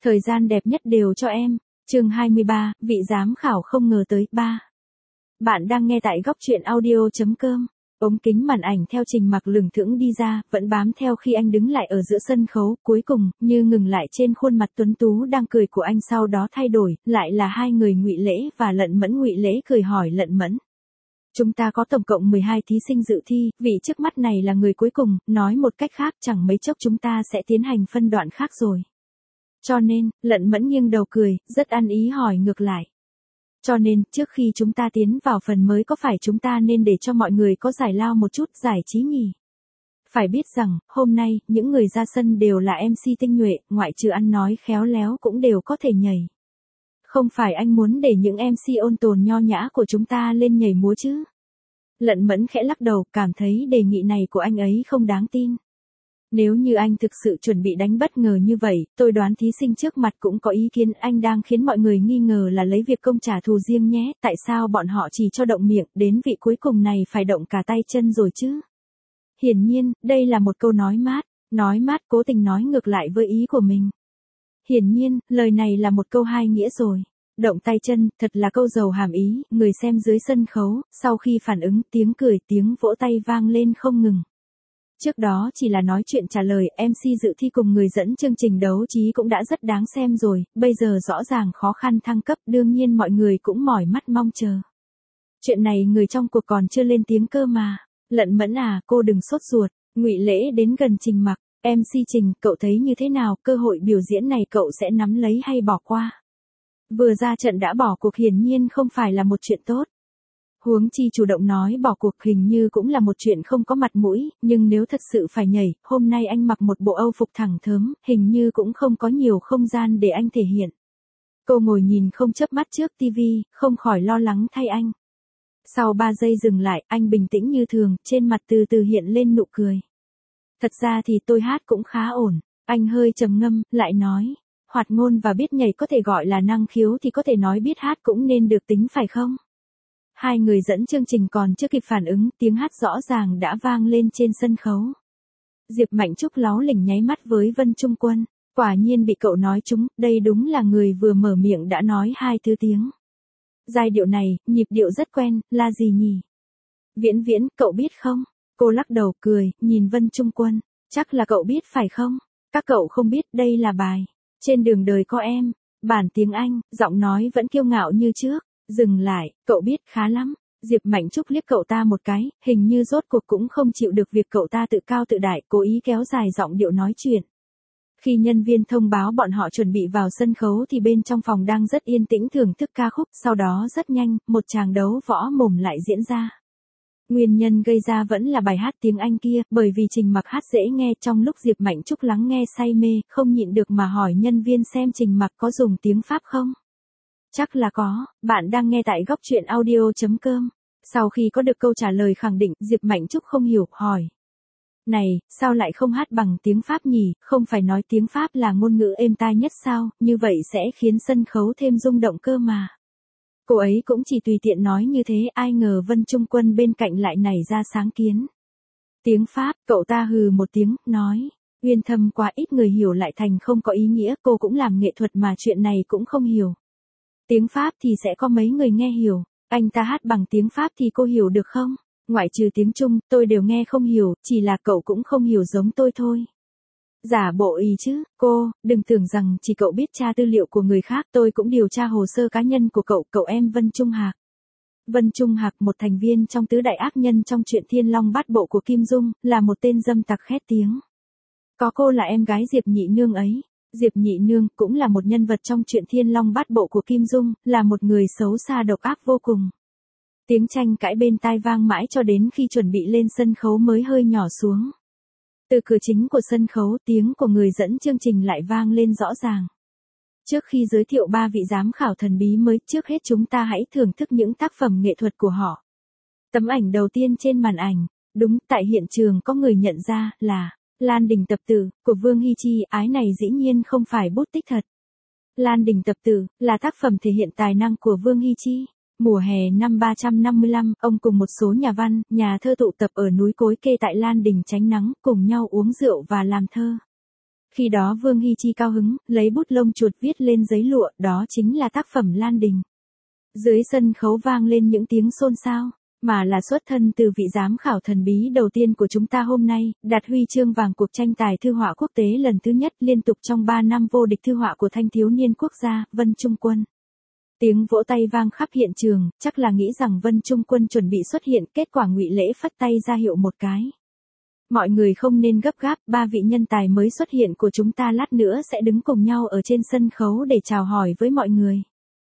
Thời gian đẹp nhất đều cho em. Chương 23, vị giám khảo không ngờ tới 3. Bạn đang nghe tại góc truyện audio.com. Ống kính màn ảnh theo Trình Mặc lững thững đi ra, vẫn bám theo khi anh đứng lại ở giữa sân khấu, cuối cùng, như ngừng lại trên khuôn mặt tuấn tú đang cười của anh, sau đó thay đổi, lại là hai người Ngụy Lễ và Lận Mẫn. Ngụy Lễ cười hỏi Lận Mẫn: "Chúng ta có tổng cộng 12 thí sinh dự thi, vị trước mắt này là người cuối cùng, nói một cách khác chẳng mấy chốc chúng ta sẽ tiến hành phân đoạn khác rồi." Cho nên, Lận Mẫn nghiêng đầu cười, rất ăn ý hỏi ngược lại: "Cho nên, trước khi chúng ta tiến vào phần mới có phải chúng ta nên để cho mọi người có giải lao một chút giải trí nhỉ? Phải biết rằng, hôm nay, những người ra sân đều là MC tinh nhuệ, ngoại trừ ăn nói khéo léo cũng đều có thể nhảy. Không phải anh muốn để những MC ôn tồn nho nhã của chúng ta lên nhảy múa chứ?" Lận Mẫn khẽ lắc đầu, cảm thấy đề nghị này của anh ấy không đáng tin. "Nếu như anh thực sự chuẩn bị đánh bất ngờ như vậy, tôi đoán thí sinh trước mặt cũng có ý kiến, anh đang khiến mọi người nghi ngờ là lấy việc công trả thù riêng nhé, tại sao bọn họ chỉ cho động miệng, đến vị cuối cùng này phải động cả tay chân rồi chứ?" Hiển nhiên, đây là một câu nói mát cố tình nói ngược lại với ý của mình. Hiển nhiên, lời này là một câu hai nghĩa rồi. Động tay chân, thật là câu giàu hàm ý, người xem dưới sân khấu, sau khi phản ứng, tiếng cười, tiếng vỗ tay vang lên không ngừng. Trước đó chỉ là nói chuyện trả lời, MC dự thi cùng người dẫn chương trình đấu trí cũng đã rất đáng xem rồi, bây giờ rõ ràng khó khăn thăng cấp, đương nhiên mọi người cũng mỏi mắt mong chờ. Chuyện này người trong cuộc còn chưa lên tiếng cơ mà. "Lận Mẫn à, cô đừng sốt ruột." Ngụy Lễ đến gần Trình Mặc: "MC Trình, cậu thấy như thế nào, cơ hội biểu diễn này cậu sẽ nắm lấy hay bỏ qua? Vừa ra trận đã bỏ cuộc hiển nhiên không phải là một chuyện tốt. Huống chi chủ động nói bỏ cuộc hình như cũng là một chuyện không có mặt mũi, nhưng nếu thật sự phải nhảy, hôm nay anh mặc một bộ Âu phục thẳng thớm, hình như cũng không có nhiều không gian để anh thể hiện." Cô ngồi nhìn không chớp mắt trước tivi, không khỏi lo lắng thay anh. Sau 3 giây dừng lại, anh bình tĩnh như thường, trên mặt từ từ hiện lên nụ cười. "Thật ra thì tôi hát cũng khá ổn." Anh hơi trầm ngâm, lại nói: "Hoạt ngôn và biết nhảy có thể gọi là năng khiếu thì có thể nói biết hát cũng nên được tính phải không?" Hai người dẫn chương trình còn chưa kịp phản ứng, tiếng hát rõ ràng đã vang lên trên sân khấu. Diệp Mạnh Trúc láu lỉnh nháy mắt với Vân Trung Quân. Quả nhiên bị cậu nói trúng, đây đúng là người vừa mở miệng đã nói 2 thứ tiếng. Giai điệu này, nhịp điệu rất quen, là gì nhỉ? Viễn Viễn, cậu biết không? Cô lắc đầu cười, nhìn Vân Trung Quân. Chắc là cậu biết phải không? Các cậu không biết, đây là bài Trên đường đời có em. Bản tiếng Anh, giọng nói vẫn kiêu ngạo như trước. Dừng lại, cậu biết khá lắm. Diệp Mạnh Trúc liếc cậu ta một cái, hình như rốt cuộc cũng không chịu được việc cậu ta tự cao tự đại, cố ý kéo dài giọng điệu nói chuyện. Khi nhân viên thông báo bọn họ chuẩn bị vào sân khấu thì bên trong phòng đang rất yên tĩnh thưởng thức ca khúc, sau đó rất nhanh, một tràng đấu võ mồm lại diễn ra. Nguyên nhân gây ra vẫn là bài hát tiếng Anh kia, bởi vì Trình Mặc hát dễ nghe, trong lúc Diệp Mạnh Trúc lắng nghe say mê, không nhịn được mà hỏi nhân viên xem Trình Mặc có dùng tiếng Pháp không. Chắc là có, bạn đang nghe tại góc truyện audio.com. Sau khi có được câu trả lời khẳng định, Diệp Mạnh Trúc không hiểu, hỏi: "Này, sao lại không hát bằng tiếng Pháp nhỉ, không phải nói tiếng Pháp là ngôn ngữ êm tai nhất sao, như vậy sẽ khiến sân khấu thêm rung động cơ mà." Cô ấy cũng chỉ tùy tiện nói như thế, ai ngờ Vân Trung Quân bên cạnh lại nảy ra sáng kiến. "Tiếng Pháp", cậu ta hừ một tiếng, nói: "Uyên thâm quá, ít người hiểu lại thành không có ý nghĩa, cô cũng làm nghệ thuật mà chuyện này cũng không hiểu. Tiếng Pháp thì sẽ có mấy người nghe hiểu, anh ta hát bằng tiếng Pháp thì cô hiểu được không? Ngoại trừ tiếng Trung, tôi đều nghe không hiểu, chỉ là cậu cũng không hiểu giống tôi thôi." Giả bộ ý chứ, cô, đừng tưởng rằng chỉ cậu biết tra tư liệu của người khác, tôi cũng điều tra hồ sơ cá nhân của cậu em Vân Trung Hạc. Vân Trung Hạc, một thành viên trong tứ đại ác nhân trong truyện Thiên Long Bát Bộ của Kim Dung, là một tên dâm tặc khét tiếng. Có cô là em gái Diệp Nhị Nương ấy. Diệp Nhị Nương cũng là một nhân vật trong truyện Thiên Long Bát Bộ của Kim Dung, là một người xấu xa độc ác vô cùng. Tiếng tranh cãi bên tai vang mãi cho đến khi chuẩn bị lên sân khấu mới hơi nhỏ xuống. Từ cửa chính của sân khấu, tiếng của người dẫn chương trình lại vang lên rõ ràng. Trước khi giới thiệu 3 vị giám khảo thần bí mới, trước hết chúng ta hãy thưởng thức những tác phẩm nghệ thuật của họ. Tấm ảnh đầu tiên trên màn ảnh, đúng, tại hiện trường có người nhận ra là Lan Đình Tập Tử, của Vương Hi Chi, ái này dĩ nhiên không phải bút tích thật. Lan Đình Tập Tử, là tác phẩm thể hiện tài năng của Vương Hi Chi. Mùa hè năm 355, ông cùng một số nhà văn, nhà thơ tụ tập ở núi Cối Kê tại Lan Đình tránh nắng, cùng nhau uống rượu và làm thơ. Khi đó Vương Hy Chi cao hứng, lấy bút lông chuột viết lên giấy lụa, đó chính là tác phẩm Lan Đình. Dưới sân khấu vang lên những tiếng xôn xao, mà là xuất thân từ vị giám khảo thần bí đầu tiên của chúng ta hôm nay, đạt huy chương vàng cuộc tranh tài thư họa quốc tế lần thứ nhất liên tục trong 3 năm vô địch thư họa của thanh thiếu niên quốc gia, Vân Trung Quân. Tiếng vỗ tay vang khắp hiện trường, chắc là nghĩ rằng Vân Trung Quân chuẩn bị xuất hiện, kết quả Ngụy Lễ phất tay ra hiệu một cái. Mọi người không nên gấp gáp, 3 vị nhân tài mới xuất hiện của chúng ta lát nữa sẽ đứng cùng nhau ở trên sân khấu để chào hỏi với mọi người.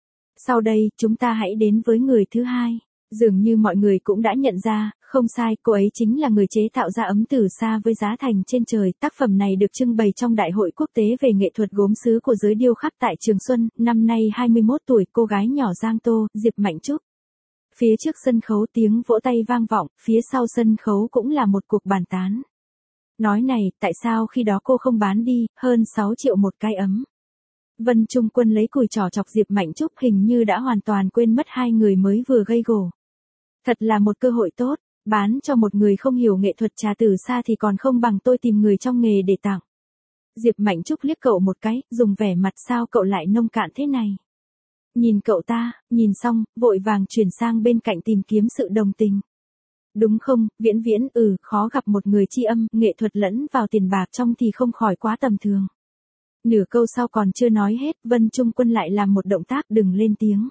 Sau đây, chúng ta hãy đến với người thứ hai. Dường như mọi người cũng đã nhận ra, không sai, cô ấy chính là người chế tạo ra ấm từ xa với giá thành trên trời. Tác phẩm này được trưng bày trong Đại hội quốc tế về nghệ thuật gốm sứ của giới điêu khắc tại Trường Xuân, năm nay 21 tuổi, cô gái nhỏ Giang Tô, Diệp Mạnh Trúc. Phía trước sân khấu tiếng vỗ tay vang vọng, phía sau sân khấu cũng là một cuộc bàn tán. Nói này, tại sao khi đó cô không bán đi, hơn 6 triệu một cái ấm. Vân Trung Quân lấy cùi trỏ chọc Diệp Mạnh Trúc, hình như đã hoàn toàn quên mất hai người mới vừa gây gổ. Thật là một cơ hội tốt, bán cho một người không hiểu nghệ thuật trà từ xa thì còn không bằng tôi tìm người trong nghề để tặng. Diệp Mạnh Trúc liếc cậu một cái, dùng vẻ mặt sao cậu lại nông cạn thế này. Nhìn cậu ta, nhìn xong, vội vàng chuyển sang bên cạnh tìm kiếm sự đồng tình. Đúng không, Viễn Viễn, khó gặp một người tri âm, nghệ thuật lẫn vào tiền bạc trong thì không khỏi quá tầm thường. Nửa câu sau còn chưa nói hết, Vân Trung Quân lại làm một động tác đừng lên tiếng.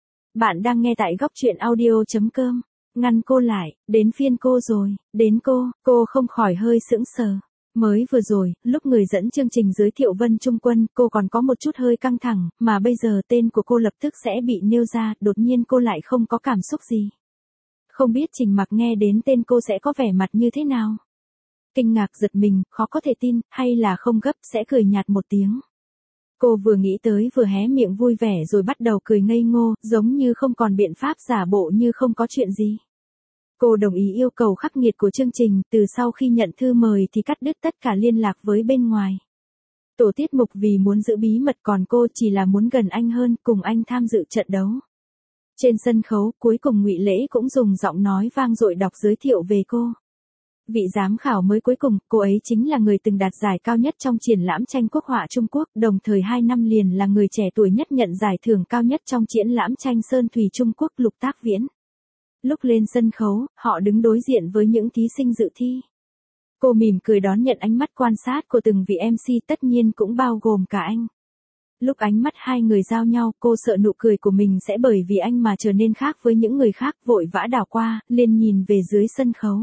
Bạn đang nghe tại góc truyện audio.com. Ngăn cô lại, đến phiên cô rồi, đến cô không khỏi hơi sững sờ. Mới vừa rồi, lúc người dẫn chương trình giới thiệu Vân Trung Quân, cô còn có một chút hơi căng thẳng, mà bây giờ tên của cô lập tức sẽ bị nêu ra, đột nhiên cô lại không có cảm xúc gì. Không biết Trình Mặc nghe đến tên cô sẽ có vẻ mặt như thế nào? Kinh ngạc, giật mình, khó có thể tin, hay là không gấp, sẽ cười nhạt một tiếng. Cô vừa nghĩ tới vừa hé miệng vui vẻ rồi bắt đầu cười ngây ngô, giống như không còn biện pháp giả bộ như không có chuyện gì. Cô đồng ý yêu cầu khắc nghiệt của chương trình, từ sau khi nhận thư mời thì cắt đứt tất cả liên lạc với bên ngoài. Tổ tiết mục vì muốn giữ bí mật, còn cô chỉ là muốn gần anh hơn, cùng anh tham dự trận đấu. Trên sân khấu, cuối cùng Ngụy Lễ cũng dùng giọng nói vang dội đọc giới thiệu về cô. Vị giám khảo mới cuối cùng, cô ấy chính là người từng đạt giải cao nhất trong triển lãm tranh quốc họa Trung Quốc, đồng thời 2 năm liền là người trẻ tuổi nhất nhận giải thưởng cao nhất trong triển lãm tranh Sơn Thủy Trung Quốc, Lục Tác Viễn. Lúc lên sân khấu, họ đứng đối diện với những thí sinh dự thi. Cô mỉm cười đón nhận ánh mắt quan sát của từng vị MC, tất nhiên cũng bao gồm cả anh. Lúc ánh mắt hai người giao nhau, cô sợ nụ cười của mình sẽ bởi vì anh mà trở nên khác với những người khác, vội vã đảo qua, liền nhìn về dưới sân khấu.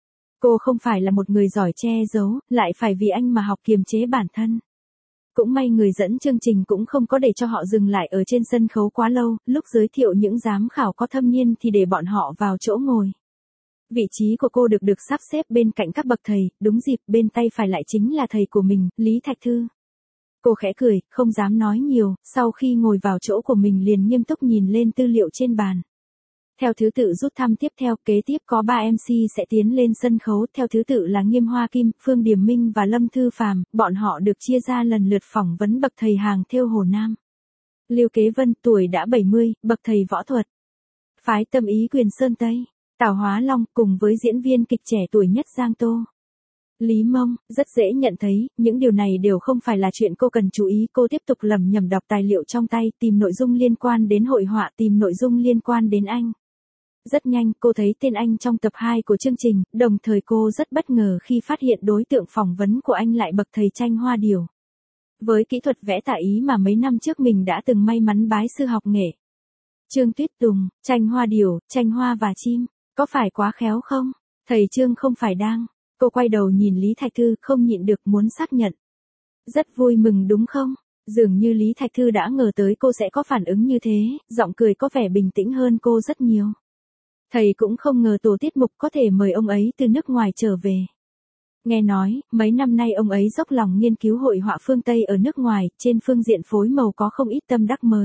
Cô không phải là một người giỏi che giấu, lại phải vì anh mà học kiềm chế bản thân. Cũng may người dẫn chương trình cũng không có để cho họ dừng lại ở trên sân khấu quá lâu, lúc giới thiệu những giám khảo có thâm niên thì để bọn họ vào chỗ ngồi. Vị trí của cô được sắp xếp bên cạnh các bậc thầy, đúng dịp bên tay phải lại chính là thầy của mình, Lý Thạch Thư. Cô khẽ cười, không dám nói nhiều, sau khi ngồi vào chỗ của mình liền nghiêm túc nhìn lên tư liệu trên bàn. Theo thứ tự rút thăm tiếp theo, kế tiếp có 3 MC sẽ tiến lên sân khấu, theo thứ tự là Nghiêm Hoa Kim, Phương Điềm Minh và Lâm Thư Phàm, bọn họ được chia ra lần lượt phỏng vấn bậc thầy hàng thêu Hồ Nam. Lưu Kế Vân, tuổi đã 70, bậc thầy võ thuật. Phái tâm ý Quyền Sơn Tây, Tào Hóa Long, cùng với diễn viên kịch trẻ tuổi nhất Giang Tô. Lý Mông, rất dễ nhận thấy, những điều này đều không phải là chuyện cô cần chú ý, cô tiếp tục lẩm nhẩm đọc tài liệu trong tay, tìm nội dung liên quan đến hội họa, tìm nội dung liên quan đến anh. Rất nhanh, cô thấy tên anh trong tập 2 của chương trình, đồng thời cô rất bất ngờ khi phát hiện đối tượng phỏng vấn của anh lại bậc thầy tranh hoa điểu. Với kỹ thuật vẽ tả Ý mà mấy năm trước mình đã từng may mắn bái sư học nghệ. Trương Tuyết Tùng, tranh hoa điểu, tranh hoa và chim, có phải quá khéo không? Thầy Trương không phải đang. Cô quay đầu nhìn Lý Thạch Thư, không nhịn được muốn xác nhận. Rất vui mừng đúng không? Dường như Lý Thạch Thư đã ngờ tới cô sẽ có phản ứng như thế, giọng cười có vẻ bình tĩnh hơn cô rất nhiều. Thầy cũng không ngờ tổ tiết mục có thể mời ông ấy từ nước ngoài trở về. Nghe nói, mấy năm nay ông ấy dốc lòng nghiên cứu hội họa phương Tây ở nước ngoài, trên phương diện phối màu có không ít tâm đắc mới.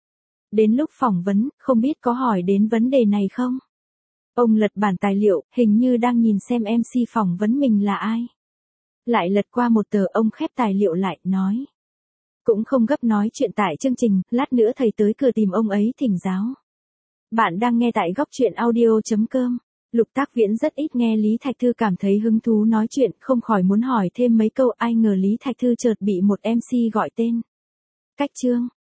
Đến lúc phỏng vấn, không biết có hỏi đến vấn đề này không? Ông lật bản tài liệu, hình như đang nhìn xem MC phỏng vấn mình là ai. Lại lật qua một tờ, ông khép tài liệu lại, nói. Cũng không gấp nói chuyện tại chương trình, lát nữa thầy tới cửa tìm ông ấy thỉnh giáo. Bạn đang nghe tại góc truyện audio.com. Lục Tác Viễn rất ít nghe Lý Thạch Thư cảm thấy hứng thú nói chuyện, không khỏi muốn hỏi thêm mấy câu, ai ngờ Lý Thạch Thư chợt bị một MC gọi tên. Cách chương.